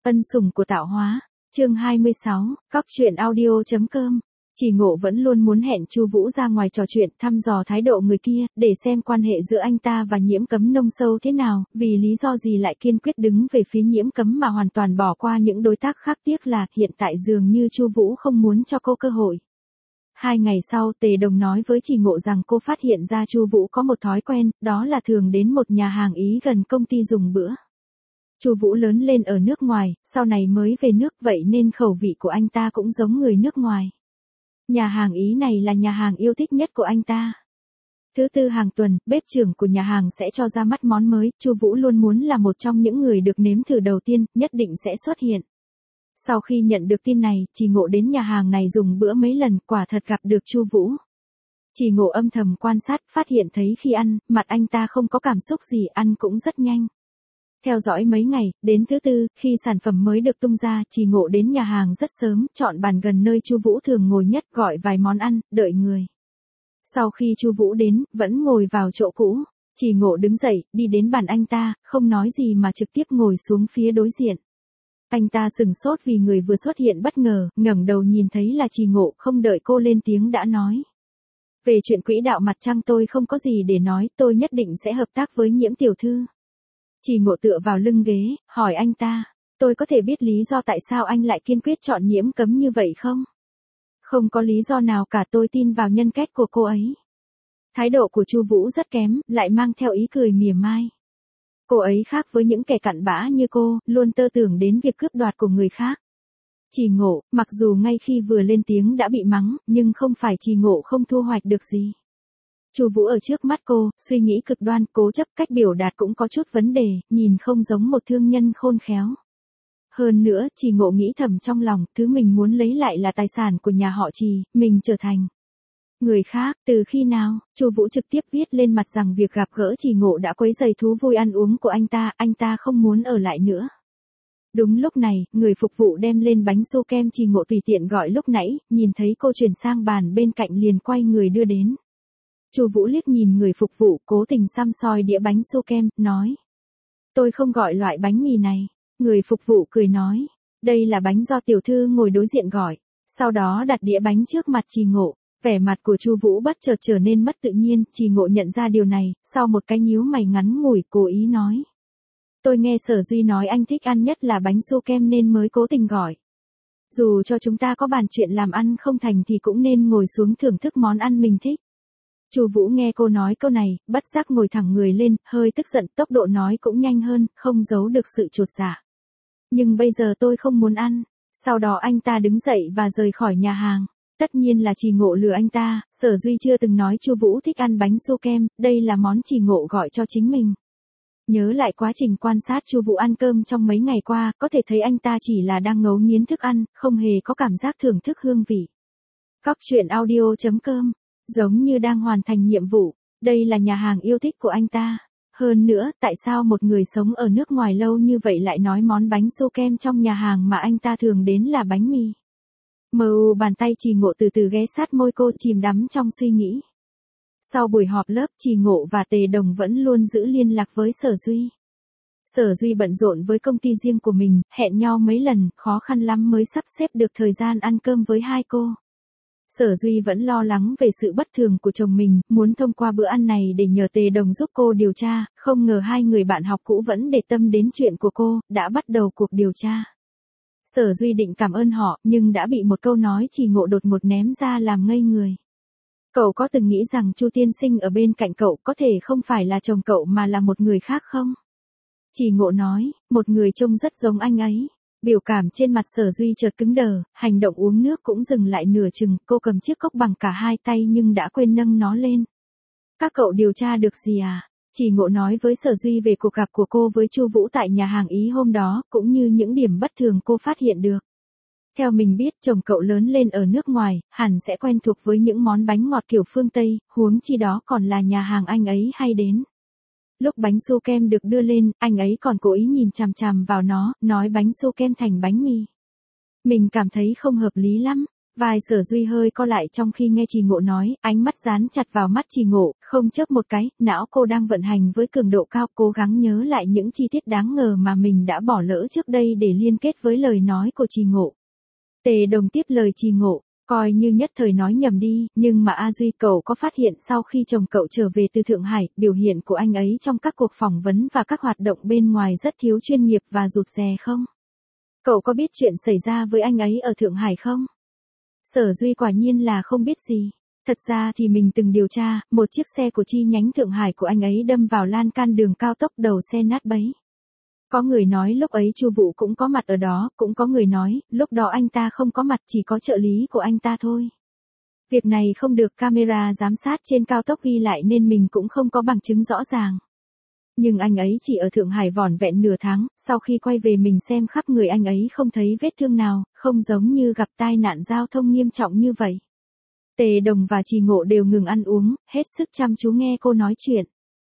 Ân sủng của tạo hóa. Chương 26, Cóc truyện audio.com. Chỉ Ngộ vẫn luôn muốn hẹn Chu Vũ ra ngoài trò chuyện, thăm dò thái độ người kia, để xem quan hệ giữa anh ta và Nhiễm Cấm nông sâu thế nào, vì lý do gì lại kiên quyết đứng về phía Nhiễm Cấm mà hoàn toàn bỏ qua những đối tác khác. Tiếc là hiện tại dường như Chu Vũ không muốn cho cô cơ hội. 2 ngày sau, Tề Đồng nói với Chỉ Ngộ rằng cô phát hiện ra Chu Vũ có một thói quen, đó là thường đến một nhà hàng Ý gần công ty dùng bữa. Chu Vũ lớn lên ở nước ngoài, sau này mới về nước, vậy nên khẩu vị của anh ta cũng giống người nước ngoài. Nhà hàng Ý này là nhà hàng yêu thích nhất của anh ta. Thứ tư hàng tuần, bếp trưởng của nhà hàng sẽ cho ra mắt món mới, Chu Vũ luôn muốn là một trong những người được nếm thử đầu tiên, nhất định sẽ xuất hiện. Sau khi nhận được tin này, Chỉ Ngộ đến nhà hàng này dùng bữa mấy lần, quả thật gặp được Chu Vũ. Chỉ Ngộ âm thầm quan sát, phát hiện thấy khi ăn, mặt anh ta không có cảm xúc gì, ăn cũng rất nhanh. Theo dõi mấy ngày, đến thứ tư, khi sản phẩm mới được tung ra, Chỉ Ngộ đến nhà hàng rất sớm, chọn bàn gần nơi Chu Vũ thường ngồi nhất, gọi vài món ăn, đợi người. Sau khi Chu Vũ đến, vẫn ngồi vào chỗ cũ, Chỉ Ngộ đứng dậy, đi đến bàn anh ta, không nói gì mà trực tiếp ngồi xuống phía đối diện. Anh ta sửng sốt vì người vừa xuất hiện bất ngờ, ngẩng đầu nhìn thấy là Chỉ Ngộ, không đợi cô lên tiếng đã nói. Về chuyện quỹ đạo mặt trăng tôi không có gì để nói, tôi nhất định sẽ hợp tác với Nhiễm tiểu thư. Chỉ Ngộ tựa vào lưng ghế, hỏi anh ta, tôi có thể biết lý do tại sao anh lại kiên quyết chọn Nhiễm Cấm như vậy không? Không có lý do nào cả, tôi tin vào nhân cách của cô ấy. Thái độ của Chu Vũ rất kém, lại mang theo ý cười mỉa mai. Cô ấy khác với những kẻ cặn bã như cô, luôn tơ tưởng đến việc cướp đoạt của người khác. Chỉ Ngộ, mặc dù ngay khi vừa lên tiếng đã bị mắng, nhưng không phải Chỉ Ngộ không thu hoạch được gì. Chu Vũ ở trước mắt cô, suy nghĩ cực đoan, cố chấp, cách biểu đạt cũng có chút vấn đề, nhìn không giống một thương nhân khôn khéo. Hơn nữa, Chỉ Ngộ nghĩ thầm trong lòng, thứ mình muốn lấy lại là tài sản của nhà họ Trì, mình trở thành người khác. Từ khi nào? Chu Vũ trực tiếp viết lên mặt rằng việc gặp gỡ Chỉ Ngộ đã quấy rầy thú vui ăn uống của anh ta không muốn ở lại nữa. Đúng lúc này, người phục vụ đem lên bánh su kem Chỉ Ngộ tùy tiện gọi lúc nãy, nhìn thấy cô chuyển sang bàn bên cạnh liền quay người đưa đến. Chu Vũ liếc nhìn người phục vụ, cố tình xăm soi đĩa bánh su kem, nói. Tôi không gọi loại bánh mì này. Người phục vụ cười nói. Đây là bánh do tiểu thư ngồi đối diện gọi. Sau đó đặt đĩa bánh trước mặt Chỉ Ngộ. Vẻ mặt của Chu Vũ bất chợt trở nên mất tự nhiên, Chỉ Ngộ nhận ra điều này, sau một cái nhíu mày ngắn ngủi, cố ý nói. Tôi nghe Sở Duy nói anh thích ăn nhất là bánh su kem nên mới cố tình gọi. Dù cho chúng ta có bàn chuyện làm ăn không thành thì cũng nên ngồi xuống thưởng thức món ăn mình thích. Chu Vũ nghe cô nói câu này, bất giác ngồi thẳng người lên, hơi tức giận, tốc độ nói cũng nhanh hơn, không giấu được sự chột dạ. Nhưng bây giờ tôi không muốn ăn. Sau đó anh ta đứng dậy và rời khỏi nhà hàng. Tất nhiên là Chỉ Ngộ lừa anh ta, Sở Duy chưa từng nói Chu Vũ thích ăn bánh su kem, đây là món Chỉ Ngộ gọi cho chính mình. Nhớ lại quá trình quan sát Chu Vũ ăn cơm trong mấy ngày qua, có thể thấy anh ta chỉ là đang ngấu nghiến thức ăn, không hề có cảm giác thưởng thức hương vị. Cóc truyện audio.com. Giống như đang hoàn thành nhiệm vụ, đây là nhà hàng yêu thích của anh ta. Hơn nữa, tại sao một người sống ở nước ngoài lâu như vậy lại nói món bánh su kem trong nhà hàng mà anh ta thường đến là bánh mì? Bàn tay Chỉ Ngộ từ từ ghé sát môi cô, chìm đắm trong suy nghĩ. Sau buổi họp lớp, Chỉ Ngộ và Tề Đồng vẫn luôn giữ liên lạc với Sở Duy. Sở Duy bận rộn với công ty riêng của mình, hẹn nhau mấy lần, khó khăn lắm mới sắp xếp được thời gian ăn cơm với hai cô. Sở Duy vẫn lo lắng về sự bất thường của chồng mình, muốn thông qua bữa ăn này để nhờ Tề Đồng giúp cô điều tra, không ngờ hai người bạn học cũ vẫn để tâm đến chuyện của cô, đã bắt đầu cuộc điều tra. Sở Duy định cảm ơn họ, nhưng đã bị một câu nói Chỉ Ngộ đột ngột ném ra làm ngây người. Cậu có từng nghĩ rằng Chu tiên sinh ở bên cạnh cậu có thể không phải là chồng cậu mà là một người khác không? Chỉ Ngộ nói, một người trông rất giống anh ấy. Biểu cảm trên mặt Sở Duy chợt cứng đờ, hành động uống nước cũng dừng lại nửa chừng, cô cầm chiếc cốc bằng cả hai tay nhưng đã quên nâng nó lên. Các cậu điều tra được gì à? Chỉ Ngộ nói với Sở Duy về cuộc gặp của cô với Chu Vũ tại nhà hàng Ý hôm đó, cũng như những điểm bất thường cô phát hiện được. Theo mình biết, chồng cậu lớn lên ở nước ngoài, hẳn sẽ quen thuộc với những món bánh ngọt kiểu phương Tây, huống chi đó còn là nhà hàng anh ấy hay đến. Lúc bánh su kem được đưa lên, anh ấy còn cố ý nhìn chằm chằm vào nó, nói bánh su kem thành bánh mì. Mình cảm thấy không hợp lý lắm. Vai Sở Duy hơi co lại trong khi nghe Trì Ngộ nói, ánh mắt dán chặt vào mắt Trì Ngộ, không chớp một cái, não cô đang vận hành với cường độ cao, cố gắng nhớ lại những chi tiết đáng ngờ mà mình đã bỏ lỡ trước đây để liên kết với lời nói của Trì Ngộ. Tề Đồng tiếp lời Trì Ngộ, coi như nhất thời nói nhầm đi, nhưng mà A Duy, cậu có phát hiện sau khi chồng cậu trở về từ Thượng Hải, biểu hiện của anh ấy trong các cuộc phỏng vấn và các hoạt động bên ngoài rất thiếu chuyên nghiệp và rụt rè không? Cậu có biết chuyện xảy ra với anh ấy ở Thượng Hải không? Sở Duy quả nhiên là không biết gì. Thật ra thì mình từng điều tra, một chiếc xe của chi nhánh Thượng Hải của anh ấy đâm vào lan can đường cao tốc, đầu xe nát bấy. Có người nói lúc ấy Chu Vũ cũng có mặt ở đó, cũng có người nói, lúc đó anh ta không có mặt, chỉ có trợ lý của anh ta thôi. Việc này không được camera giám sát trên cao tốc ghi lại nên mình cũng không có bằng chứng rõ ràng. Nhưng anh ấy chỉ ở Thượng Hải vỏn vẹn nửa tháng, sau khi quay về mình xem khắp người anh ấy không thấy vết thương nào, không giống như gặp tai nạn giao thông nghiêm trọng như vậy. Tề Đồng và Trì Ngộ đều ngừng ăn uống, hết sức chăm chú nghe cô nói chuyện.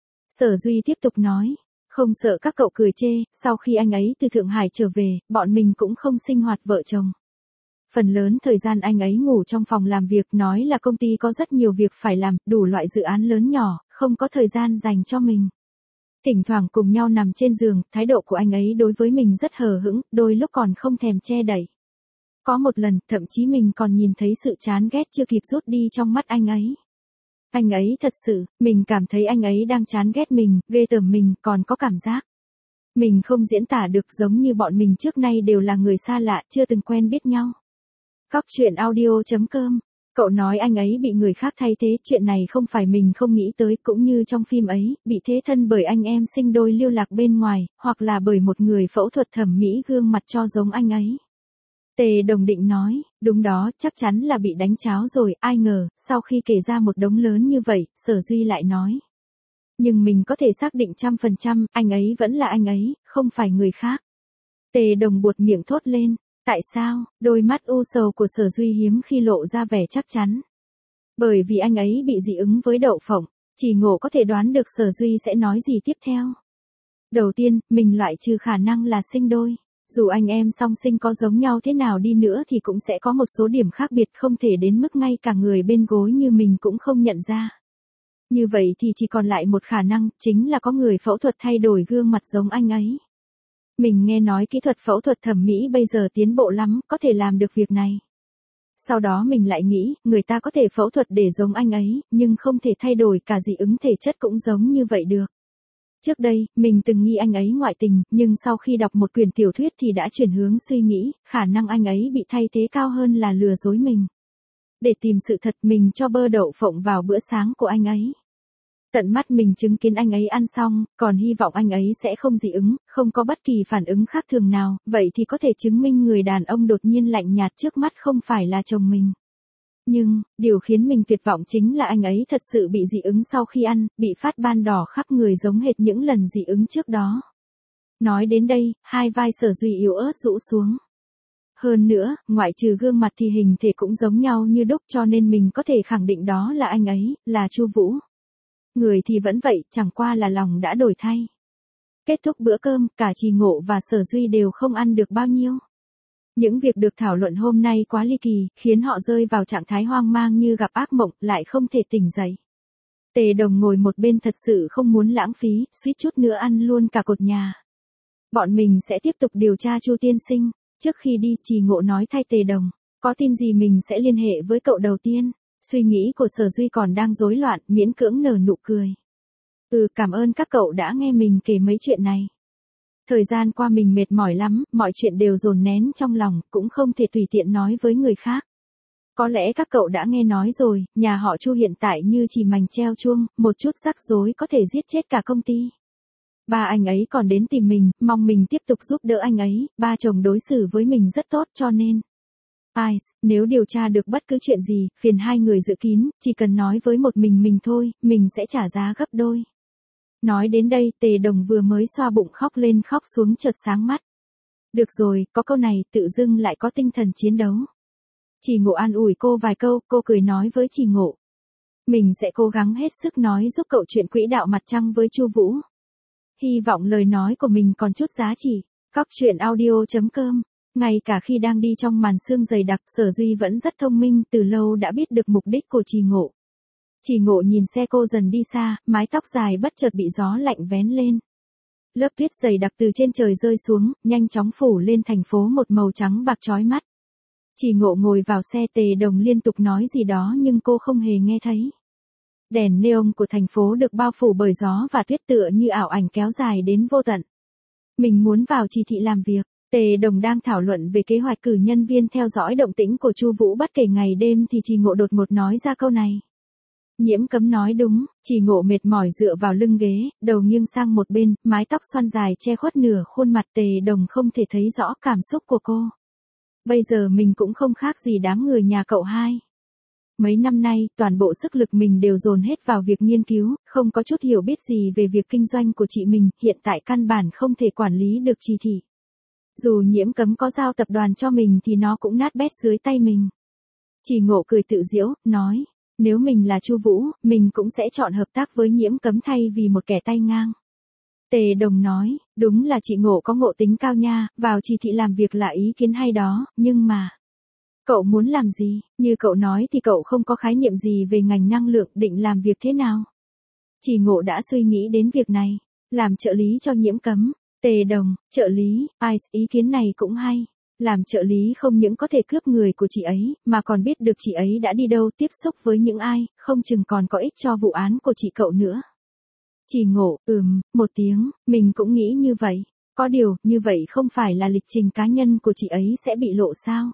Sở Duy tiếp tục nói, không sợ các cậu cười chê, sau khi anh ấy từ Thượng Hải trở về, bọn mình cũng không sinh hoạt vợ chồng. Phần lớn thời gian anh ấy ngủ trong phòng làm việc, nói là công ty có rất nhiều việc phải làm, đủ loại dự án lớn nhỏ, không có thời gian dành cho mình. Thỉnh thoảng cùng nhau nằm trên giường, thái độ của anh ấy đối với mình rất hờ hững, đôi lúc còn không thèm che đậy. Có một lần, thậm chí mình còn nhìn thấy sự chán ghét chưa kịp rút đi trong mắt anh ấy. Anh ấy thật sự, mình cảm thấy anh ấy đang chán ghét mình, ghê tởm mình, còn có cảm giác. Mình không diễn tả được, giống như bọn mình trước nay đều là người xa lạ, chưa từng quen biết nhau. Góc truyện audio.com. Cậu nói anh ấy bị người khác thay thế, chuyện này không phải mình không nghĩ tới, cũng như trong phim ấy, bị thế thân bởi anh em sinh đôi lưu lạc bên ngoài, hoặc là bởi một người phẫu thuật thẩm mỹ gương mặt cho giống anh ấy. Tề Đồng định nói, đúng đó, chắc chắn là bị đánh cháo rồi, ai ngờ, sau khi kể ra một đống lớn như vậy, Sở Duy lại nói. Nhưng mình có thể xác định 100%, anh ấy vẫn là anh ấy, không phải người khác. Tề Đồng buột miệng thốt lên. Tại sao? Đôi mắt u sầu của Sở Duy hiếm khi lộ ra vẻ chắc chắn. Bởi vì anh ấy bị dị ứng với đậu phộng, Trì Ngộ có thể đoán được Sở Duy sẽ nói gì tiếp theo. Đầu tiên, mình loại trừ khả năng là sinh đôi. Dù anh em song sinh có giống nhau thế nào đi nữa thì cũng sẽ có một số điểm khác biệt, không thể đến mức ngay cả người bên gối như mình cũng không nhận ra. Như vậy thì chỉ còn lại một khả năng, chính là có người phẫu thuật thay đổi gương mặt giống anh ấy. Mình nghe nói kỹ thuật phẫu thuật thẩm mỹ bây giờ tiến bộ lắm, có thể làm được việc này. Sau đó mình lại nghĩ, người ta có thể phẫu thuật để giống anh ấy, nhưng không thể thay đổi cả dị ứng thể chất cũng giống như vậy được. Trước đây, mình từng nghi anh ấy ngoại tình, nhưng sau khi đọc một quyển tiểu thuyết thì đã chuyển hướng suy nghĩ, khả năng anh ấy bị thay thế cao hơn là lừa dối mình. Để tìm sự thật, mình cho bơ đậu phộng vào bữa sáng của anh ấy. Tận mắt mình chứng kiến anh ấy ăn xong, còn hy vọng anh ấy sẽ không dị ứng, không có bất kỳ phản ứng khác thường nào, vậy thì có thể chứng minh người đàn ông đột nhiên lạnh nhạt trước mắt không phải là chồng mình. Nhưng, điều khiến mình tuyệt vọng chính là anh ấy thật sự bị dị ứng sau khi ăn, bị phát ban đỏ khắp người giống hệt những lần dị ứng trước đó. Nói đến đây, hai vai Sở Duy yếu ớt rũ xuống. Hơn nữa, ngoại trừ gương mặt thì hình thể cũng giống nhau như đúc, cho nên mình có thể khẳng định đó là anh ấy, là Chu Vũ. Người thì vẫn vậy, chẳng qua là lòng đã đổi thay. Kết thúc bữa cơm, cả Trì Ngộ và Sở Duy đều không ăn được bao nhiêu. Những việc được thảo luận hôm nay quá ly kỳ, khiến họ rơi vào trạng thái hoang mang như gặp ác mộng, lại không thể tỉnh dậy. Tề Đồng ngồi một bên thật sự không muốn lãng phí, suýt chút nữa ăn luôn cả cột nhà. Bọn mình sẽ tiếp tục điều tra Chu tiên sinh. Trước khi đi, Trì Ngộ nói thay Tề Đồng, có tin gì mình sẽ liên hệ với cậu đầu tiên. Suy nghĩ của Sở Duy còn đang rối loạn, miễn cưỡng nở nụ cười. Cảm ơn các cậu đã nghe mình kể mấy chuyện này. Thời gian qua mình mệt mỏi lắm, mọi chuyện đều dồn nén trong lòng, cũng không thể tùy tiện nói với người khác. Có lẽ các cậu đã nghe nói rồi, nhà họ Chu hiện tại như chỉ mành treo chuông, một chút rắc rối có thể giết chết cả công ty. Ba anh ấy còn đến tìm mình, mong mình tiếp tục giúp đỡ anh ấy, ba chồng đối xử với mình rất tốt cho nên. Nếu điều tra được bất cứ chuyện gì, phiền hai người giữ kín, chỉ cần nói với một mình thôi, mình sẽ trả giá gấp đôi. Nói đến đây, Tề Đồng vừa mới xoa bụng khóc lên khóc xuống chợt sáng mắt. Được rồi, có câu này, tự dưng lại có tinh thần chiến đấu. Trì Ngộ an ủi cô vài câu, cô cười nói với Trì Ngộ. Mình sẽ cố gắng hết sức nói giúp cậu chuyện quỹ đạo mặt trăng với Chu Vũ. Hy vọng lời nói của mình còn chút giá trị. Góc truyện audio.com Ngay cả khi đang đi trong màn sương dày đặc, Sở Duy vẫn rất thông minh, từ lâu đã biết được mục đích của Trì Ngộ. Trì Ngộ nhìn xe cô dần đi xa, mái tóc dài bất chợt bị gió lạnh vén lên. Lớp tuyết dày đặc từ trên trời rơi xuống, nhanh chóng phủ lên thành phố một màu trắng bạc chói mắt. Trì Ngộ ngồi vào xe, Tề Đồng liên tục nói gì đó nhưng cô không hề nghe thấy. Đèn neon của thành phố được bao phủ bởi gió và tuyết tựa như ảo ảnh kéo dài đến vô tận. Mình muốn vào chỉ thị làm việc. Tề Đồng đang thảo luận về kế hoạch cử nhân viên theo dõi động tĩnh của Chu Vũ bất kể ngày đêm thì Trì Ngộ đột ngột nói ra câu này. Nhiễm Cấm nói đúng, Trì Ngộ mệt mỏi dựa vào lưng ghế, đầu nghiêng sang một bên, mái tóc xoăn dài che khuất nửa khuôn mặt. Tề Đồng không thể thấy rõ cảm xúc của cô. Bây giờ mình cũng không khác gì đám người nhà cậu hai. Mấy năm nay, toàn bộ sức lực mình đều dồn hết vào việc nghiên cứu, không có chút hiểu biết gì về việc kinh doanh của chị mình, hiện tại căn bản không thể quản lý được Trì thị. Dù Nhiễm Cấm có giao tập đoàn cho mình thì nó cũng nát bét dưới tay mình. Trì Ngộ cười tự giễu, nói, nếu mình là Chu Vũ, mình cũng sẽ chọn hợp tác với Nhiễm Cấm thay vì một kẻ tay ngang. Tề Đồng nói, đúng là chị Ngộ có ngộ tính cao nha, vào Trì thị làm việc là ý kiến hay đó, nhưng mà... Cậu muốn làm gì? Như cậu nói thì cậu không có khái niệm gì về ngành năng lượng, định làm việc thế nào? Trì Ngộ đã suy nghĩ đến việc này, làm trợ lý cho Nhiễm Cấm. Tề Đồng, trợ lý, ý kiến này cũng hay. Làm trợ lý không những có thể cướp người của chị ấy, mà còn biết được chị ấy đã đi đâu, tiếp xúc với những ai, không chừng còn có ích cho vụ án của chị cậu nữa. Trì Ngộ, một tiếng, mình cũng nghĩ như vậy. Có điều, như vậy không phải là lịch trình cá nhân của chị ấy sẽ bị lộ sao?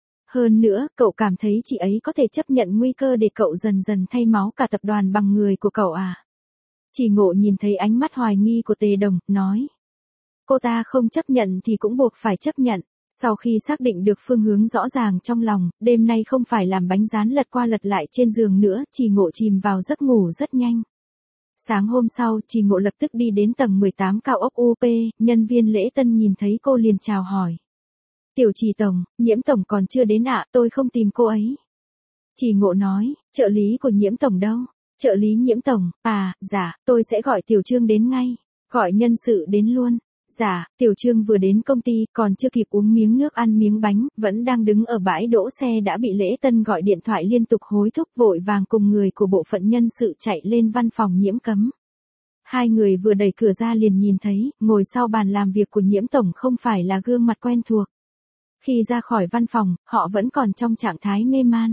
Hơn nữa, cậu cảm thấy chị ấy có thể chấp nhận nguy cơ để cậu dần dần thay máu cả tập đoàn bằng người của cậu à? Trì Ngộ nhìn thấy ánh mắt hoài nghi của Tề Đồng, nói. Cô ta không chấp nhận thì cũng buộc phải chấp nhận. Sau khi xác định được phương hướng rõ ràng trong lòng, đêm nay không phải làm bánh rán lật qua lật lại trên giường nữa, Trì Ngộ chìm vào giấc ngủ rất nhanh. Sáng hôm sau, Trì Ngộ lập tức đi đến tầng 18 cao ốc UP, nhân viên lễ tân nhìn thấy cô liền chào hỏi. Tiểu Trì Tổng, Nhiễm Tổng còn chưa đến ạ, tôi không tìm cô ấy. Trì Ngộ nói, trợ lý của Nhiễm Tổng đâu? Trợ lý Nhiễm Tổng, dạ, tôi sẽ gọi Tiểu Trương đến ngay. Gọi nhân sự đến luôn. Dạ, Tiểu Trương vừa đến công ty, còn chưa kịp uống miếng nước ăn miếng bánh, vẫn đang đứng ở bãi đỗ xe đã bị lễ tân gọi điện thoại liên tục hối thúc, vội vàng cùng người của bộ phận nhân sự chạy lên văn phòng Nhiễm Cấm. Hai người vừa đẩy cửa ra liền nhìn thấy, ngồi sau bàn làm việc của Nhiễm Tổng không phải là gương mặt quen thuộc. Khi ra khỏi văn phòng, họ vẫn còn trong trạng thái mê man.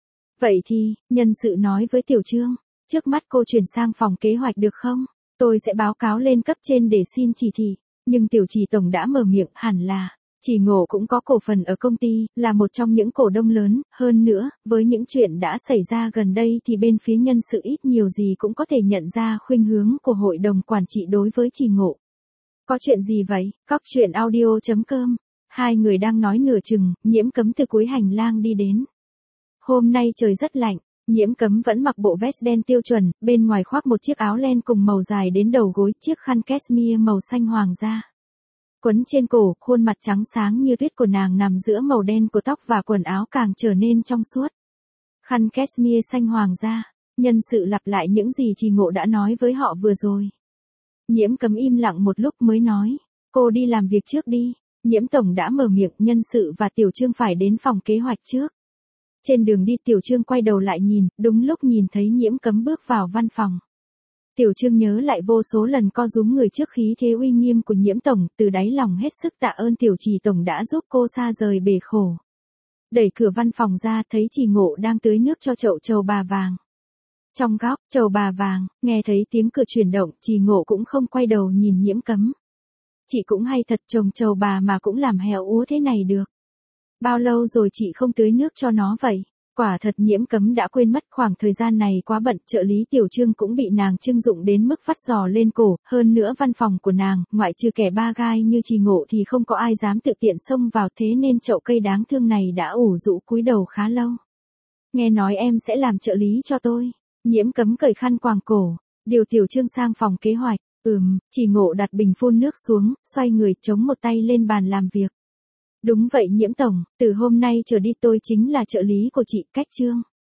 Vậy thì, nhân sự nói với Tiểu Trương, trước mắt cô chuyển sang phòng kế hoạch được không? Tôi sẽ báo cáo lên cấp trên để xin chỉ thị. Nhưng Tiểu Trì Tổng đã mở miệng, hẳn là, Trì Ngộ cũng có cổ phần ở công ty, là một trong những cổ đông lớn, hơn nữa, với những chuyện đã xảy ra gần đây thì bên phía nhân sự ít nhiều gì cũng có thể nhận ra khuynh hướng của hội đồng quản trị đối với Trì Ngộ. Có chuyện gì vậy? Cóc truyện audio.com. Hai người đang nói nửa chừng, Nhiễm Cấm từ cuối hành lang đi đến. Hôm nay trời rất lạnh, Nhiễm Cấm vẫn mặc bộ vest đen tiêu chuẩn, bên ngoài khoác một chiếc áo len cùng màu dài đến đầu gối, chiếc khăn cashmere màu xanh hoàng da. Quấn trên cổ, khuôn mặt trắng sáng như tuyết của nàng nằm giữa màu đen của tóc và quần áo càng trở nên trong suốt. Khăn cashmere xanh hoàng da, nhân sự lặp lại những gì Trì Ngộ đã nói với họ vừa rồi. Nhiễm Cấm im lặng một lúc mới nói, cô đi làm việc trước đi. Nhiễm Tổng đã mở miệng, nhân sự và Tiểu Trương phải đến phòng kế hoạch trước. Trên đường đi Tiểu Trương quay đầu lại nhìn, đúng lúc nhìn thấy Nhiễm Cấm bước vào văn phòng. Tiểu Trương nhớ lại vô số lần co rúm người trước khí thế uy nghiêm của Nhiễm Tổng, từ đáy lòng hết sức tạ ơn Tiểu Trì Tổng đã giúp cô xa rời bể khổ. Đẩy cửa văn phòng ra thấy Trì Ngộ đang tưới nước cho chậu trầu bà vàng. Trong góc, trầu bà vàng, nghe thấy tiếng cửa chuyển động, Trì Ngộ cũng không quay đầu nhìn Nhiễm Cấm. Chị cũng hay thật, trồng trầu bà mà cũng làm héo úa thế này được. Bao lâu rồi chị không tưới nước cho nó vậy? Quả thật Nhiễm Cấm đã quên mất, khoảng thời gian này quá bận, trợ lý Tiểu Trương cũng bị nàng trưng dụng đến mức phát giò lên cổ, hơn nữa văn phòng của nàng, ngoại trừ kẻ ba gai như Trì Ngộ thì không có ai dám tự tiện xông vào, thế nên chậu cây đáng thương này đã ủ rũ cúi đầu khá lâu. Nghe nói em sẽ làm trợ lý cho tôi. Nhiễm Cấm cởi khăn quàng cổ, điều Tiểu Trương sang phòng kế hoạch. Trì Ngộ đặt bình phun nước xuống, xoay người chống một tay lên bàn làm việc. Đúng vậy Nhiễm Tổng, từ hôm nay trở đi tôi chính là trợ lý của chị, cách Trương.